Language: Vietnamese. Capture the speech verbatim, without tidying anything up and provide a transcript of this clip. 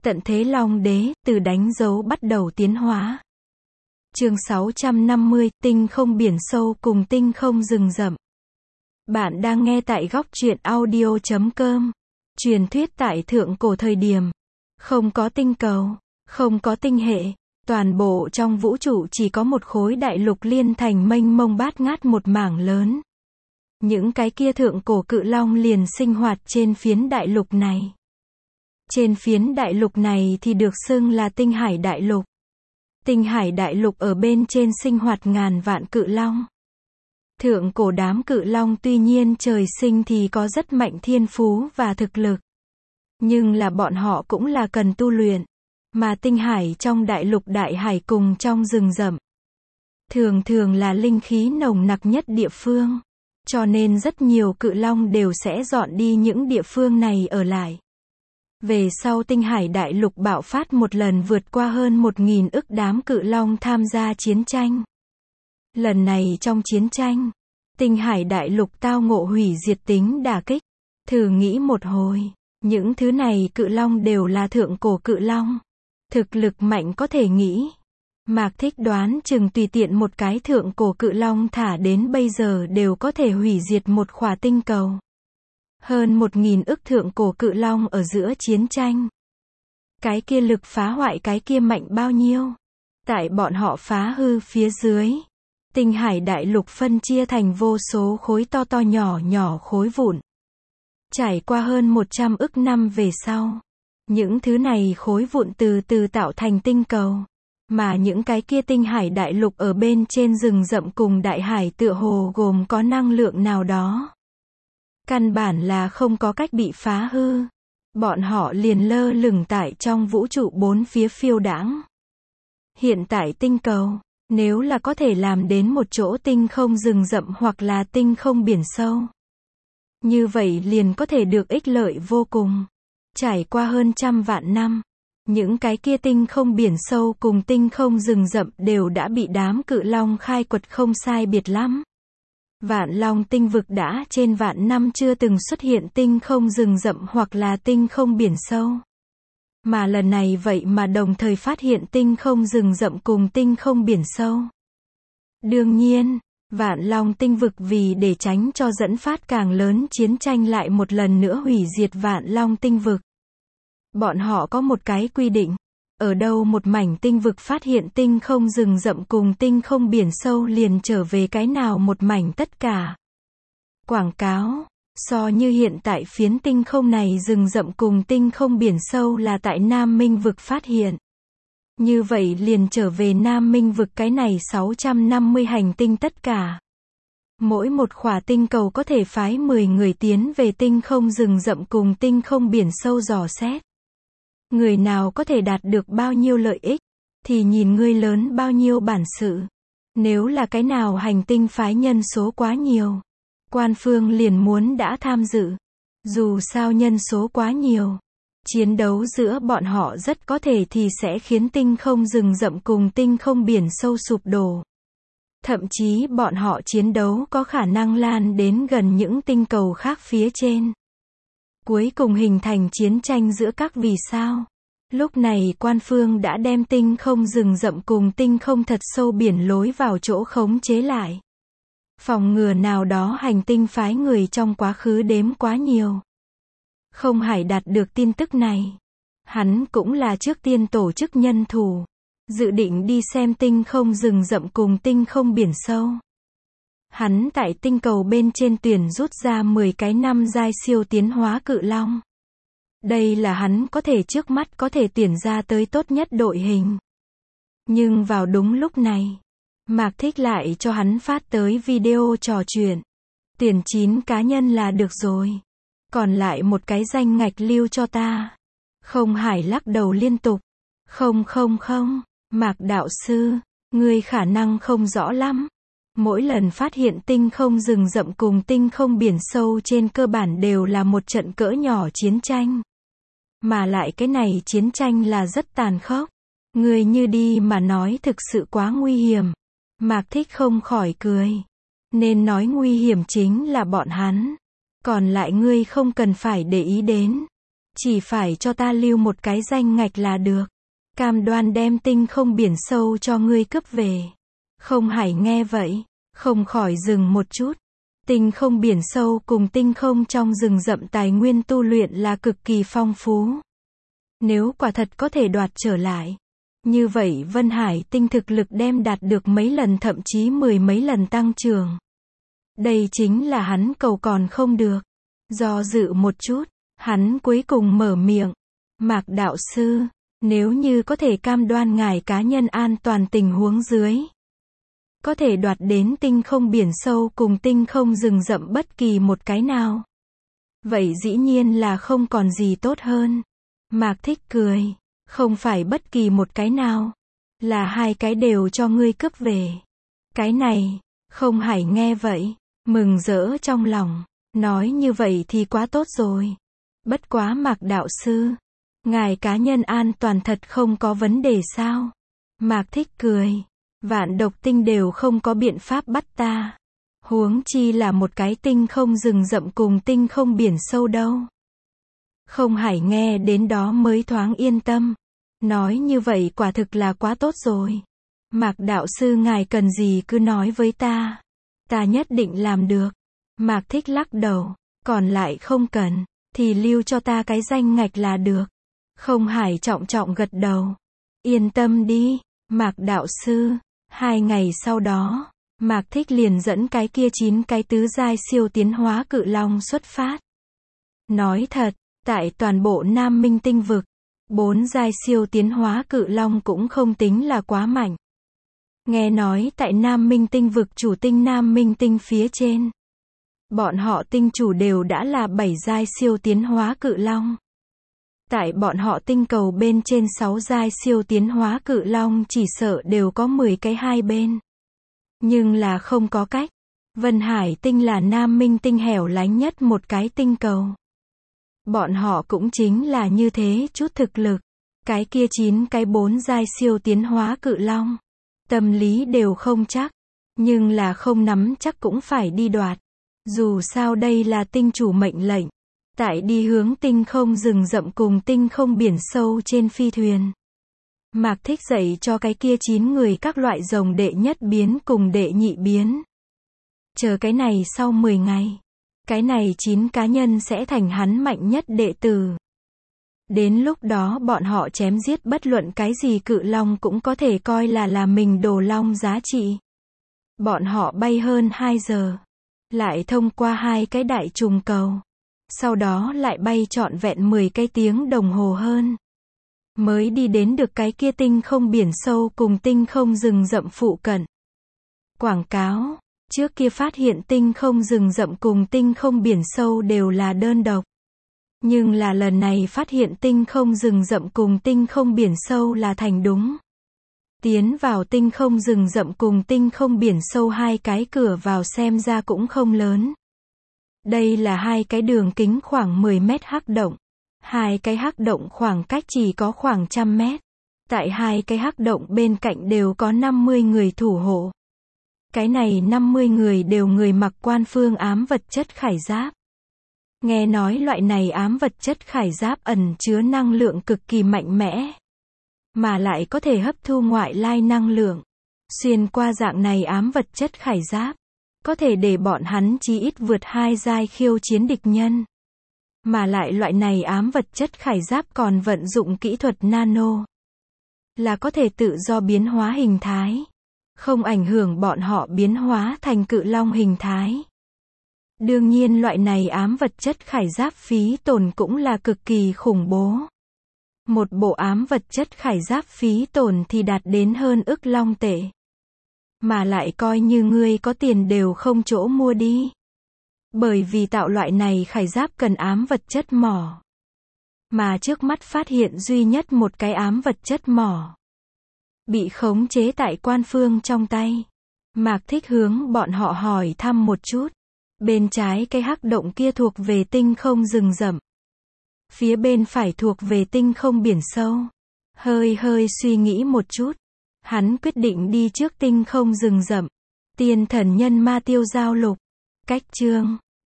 Tận thế Long Đế, từ đánh dấu bắt đầu tiến hóa. Chương sáu trăm năm mươi, tinh không biển sâu cùng tinh không rừng rậm. Bạn đang nghe tại góc truyện audio chấm com. Truyền thuyết tại thượng cổ thời điểm, không có tinh cầu, không có tinh hệ, toàn bộ trong vũ trụ chỉ có một khối đại lục liên thành mênh mông bát ngát một mảng lớn. Những cái kia thượng cổ cự long liền sinh hoạt trên phiến đại lục này. Trên phiến đại lục này thì được xưng là Tinh Hải Đại Lục. Tinh Hải Đại Lục ở bên trên sinh hoạt ngàn vạn cự long. Thượng cổ đám cự long tuy nhiên trời sinh thì có rất mạnh thiên phú và thực lực. Nhưng là bọn họ cũng là cần tu luyện. Mà Tinh Hải trong đại lục đại hải cùng trong rừng rậm, thường thường là linh khí nồng nặc nhất địa phương. Cho nên rất nhiều cự long đều sẽ dọn đi những địa phương này ở lại. Về sau Tinh Hải Đại Lục bạo phát một lần vượt qua hơn một nghìn ức đám cự long tham gia chiến tranh. Lần này trong chiến tranh, Tinh Hải Đại Lục tao ngộ hủy diệt tính đả kích. Thử nghĩ một hồi, những thứ này cự long đều là thượng cổ cự long. Thực lực mạnh có thể nghĩ. Mạc Thích đoán chừng tùy tiện một cái thượng cổ cự long thả đến bây giờ đều có thể hủy diệt một khỏa tinh cầu. Hơn một nghìn ức thượng cổ cự long ở giữa chiến tranh. Cái kia lực phá hoại cái kia mạnh bao nhiêu? Tại bọn họ phá hư phía dưới, Tinh Hải Đại Lục phân chia thành vô số khối to to nhỏ nhỏ khối vụn. Trải qua hơn một trăm ức năm về sau, những thứ này khối vụn từ từ tạo thành tinh cầu. Mà những cái kia Tinh Hải Đại Lục ở bên trên rừng rậm cùng đại hải tựa hồ gồm có năng lượng nào đó. Căn bản là không có cách bị phá hư. Bọn họ liền lơ lửng tại trong vũ trụ bốn phía phiêu đãng. Hiện tại tinh cầu, nếu là có thể làm đến một chỗ tinh không rừng rậm hoặc là tinh không biển sâu, như vậy liền có thể được ích lợi vô cùng. Trải qua hơn trăm vạn năm, những cái kia tinh không biển sâu cùng tinh không rừng rậm đều đã bị đám cự long khai quật không sai biệt lắm. Vạn Long tinh vực đã trên vạn năm chưa từng xuất hiện tinh không rừng rậm hoặc là tinh không biển sâu. Mà lần này vậy mà đồng thời phát hiện tinh không rừng rậm cùng tinh không biển sâu. Đương nhiên, Vạn Long tinh vực vì để tránh cho dẫn phát càng lớn chiến tranh lại một lần nữa hủy diệt Vạn Long tinh vực. Bọn họ có một cái quy định. Ở đâu một mảnh tinh vực phát hiện tinh không rừng rậm cùng tinh không biển sâu liền trở về cái nào một mảnh tất cả. Quảng cáo, so như hiện tại phiến tinh không này rừng rậm cùng tinh không biển sâu là tại Nam Minh vực phát hiện. Như vậy liền trở về Nam Minh vực cái này sáu trăm năm mươi hành tinh tất cả. Mỗi một khỏa tinh cầu có thể phái mười người tiến về tinh không rừng rậm cùng tinh không biển sâu dò xét. Người nào có thể đạt được bao nhiêu lợi ích, thì nhìn ngươi lớn bao nhiêu bản sự. Nếu là cái nào hành tinh phái nhân số quá nhiều, quan phương liền muốn đã tham dự. Dù sao nhân số quá nhiều, chiến đấu giữa bọn họ rất có thể thì sẽ khiến tinh không rừng rậm cùng tinh không biển sâu sụp đổ. Thậm chí bọn họ chiến đấu có khả năng lan đến gần những tinh cầu khác phía trên. Cuối cùng hình thành chiến tranh giữa các vì sao. Lúc này quan phương đã đem tinh không rừng rậm cùng tinh không thật sâu biển lối vào chỗ khống chế lại. Phòng ngừa nào đó hành tinh phái người trong quá khứ đếm quá nhiều. Không Hải đạt được tin tức này. Hắn cũng là trước tiên tổ chức nhân thủ. Dự định đi xem tinh không rừng rậm cùng tinh không biển sâu. Hắn tại tinh cầu bên trên tuyển rút ra mười cái năm giai siêu tiến hóa cự long. Đây là hắn có thể trước mắt có thể tuyển ra tới tốt nhất đội hình. Nhưng vào đúng lúc này, Mạc Thích lại cho hắn phát tới video trò chuyện. Tuyển chín cá nhân là được rồi. Còn lại một cái danh ngạch lưu cho ta. Không Hải lắc đầu liên tục. Không không không, Mạc đạo sư, ngươi khả năng không rõ lắm. Mỗi lần phát hiện tinh không rừng rậm cùng tinh không biển sâu trên cơ bản đều là một trận cỡ nhỏ chiến tranh. Mà lại cái này chiến tranh là rất tàn khốc. Người như đi mà nói thực sự quá nguy hiểm. Mạc Thích không khỏi cười. Nên nói nguy hiểm chính là bọn hắn. Còn lại ngươi không cần phải để ý đến. Chỉ phải cho ta lưu một cái danh ngạch là được. Cam đoan đem tinh không biển sâu cho ngươi cướp về. Không Hải nghe vậy, không khỏi dừng một chút. Tinh không biển sâu cùng tinh không trong rừng rậm tài nguyên tu luyện là cực kỳ phong phú. Nếu quả thật có thể đoạt trở lại, như vậy Vân Hải tinh thực lực đem đạt được mấy lần thậm chí mười mấy lần tăng trưởng. Đây chính là hắn cầu còn không được. Do dự một chút, hắn cuối cùng mở miệng. Mạc đạo sư, nếu như có thể cam đoan ngài cá nhân an toàn tình huống dưới, có thể đoạt đến tinh không biển sâu cùng tinh không rừng rậm bất kỳ một cái nào, vậy dĩ nhiên là không còn gì tốt hơn. Mạc Thích cười, không phải bất kỳ một cái nào, là hai cái đều cho ngươi cướp về. Cái này, Không Hải nghe vậy, mừng rỡ trong lòng, nói như vậy thì quá tốt rồi. Bất quá Mạc đạo sư, ngài cá nhân an toàn thật không có vấn đề sao? Mạc Thích cười, vạn độc tinh đều không có biện pháp bắt ta. Huống chi là một cái tinh không rừng rậm cùng tinh không biển sâu đâu. Không Hải nghe đến đó mới thoáng yên tâm. Nói như vậy quả thực là quá tốt rồi. Mạc đạo sư ngài cần gì cứ nói với ta. Ta nhất định làm được. Mạc Thích lắc đầu, còn lại không cần, thì lưu cho ta cái danh ngạch là được. Không Hải trọng trọng gật đầu. Yên tâm đi, Mạc đạo sư. Hai ngày sau đó, Mạc Thích liền dẫn cái kia chín cái tứ giai siêu tiến hóa cự long xuất phát. Nói thật, tại toàn bộ Nam Minh tinh vực, bốn giai siêu tiến hóa cự long cũng không tính là quá mạnh. Nghe nói tại Nam Minh tinh vực chủ tinh Nam Minh tinh phía trên, bọn họ tinh chủ đều đã là bảy giai siêu tiến hóa cự long. Tại bọn họ tinh cầu bên trên sáu giai siêu tiến hóa cự long chỉ sợ đều có mười cái hai bên. Nhưng là không có cách. Vân Hải tinh là Nam Minh tinh hẻo lánh nhất một cái tinh cầu. Bọn họ cũng chính là như thế chút thực lực. Cái kia chín cái bốn giai siêu tiến hóa cự long. Tâm lý đều không chắc. Nhưng là không nắm chắc cũng phải đi đoạt. Dù sao đây là tinh chủ mệnh lệnh. Tại đi hướng tinh không rừng rậm cùng tinh không biển sâu trên phi thuyền. Mạc Thích dạy cho cái kia chín người các loại rồng đệ nhất biến cùng đệ nhị biến. Chờ cái này sau mười ngày. Cái này chín cá nhân sẽ thành hắn mạnh nhất đệ tử. Đến lúc đó bọn họ chém giết bất luận cái gì cự long cũng có thể coi là là mình đồ long giá trị. Bọn họ bay hơn hai giờ. Lại thông qua hai cái đại trùng cầu. Sau đó lại bay trọn vẹn mười cái tiếng đồng hồ hơn. Mới đi đến được cái kia tinh không biển sâu cùng tinh không rừng rậm phụ cận. Quảng cáo, trước kia phát hiện tinh không rừng rậm cùng tinh không biển sâu đều là đơn độc. Nhưng là lần này phát hiện tinh không rừng rậm cùng tinh không biển sâu là thành đúng. Tiến vào tinh không rừng rậm cùng tinh không biển sâu hai cái cửa vào xem ra cũng không lớn. Đây là hai cái đường kính khoảng mười mét hắc động. Hai cái hắc động khoảng cách chỉ có khoảng trăm mét. Tại hai cái hắc động bên cạnh đều có năm mươi người thủ hộ. Cái này năm mươi người đều người mặc quan phương ám vật chất khải giáp. Nghe nói loại này ám vật chất khải giáp ẩn chứa năng lượng cực kỳ mạnh mẽ. Mà lại có thể hấp thu ngoại lai năng lượng. Xuyên qua dạng này ám vật chất khải giáp. Có thể để bọn hắn chí ít vượt hai giai khiêu chiến địch nhân. Mà lại loại này ám vật chất khải giáp còn vận dụng kỹ thuật nano. Là có thể tự do biến hóa hình thái. Không ảnh hưởng bọn họ biến hóa thành cự long hình thái. Đương nhiên loại này ám vật chất khải giáp phí tổn cũng là cực kỳ khủng bố. Một bộ ám vật chất khải giáp phí tổn thì đạt đến hơn ức long tệ. Mà lại coi như ngươi có tiền đều không chỗ mua đi. Bởi vì tạo loại này khải giáp cần ám vật chất mỏ. Mà trước mắt phát hiện duy nhất một cái ám vật chất mỏ. Bị khống chế tại quan phương trong tay. Mạc Thích hướng bọn họ hỏi thăm một chút. Bên trái cái hắc động kia thuộc về tinh không rừng rậm. Phía bên phải thuộc về tinh không biển sâu. Hơi hơi suy nghĩ một chút. Hắn quyết định đi trước tinh không rừng rậm. Tiên thần nhân ma tiêu giao lục. Cách chương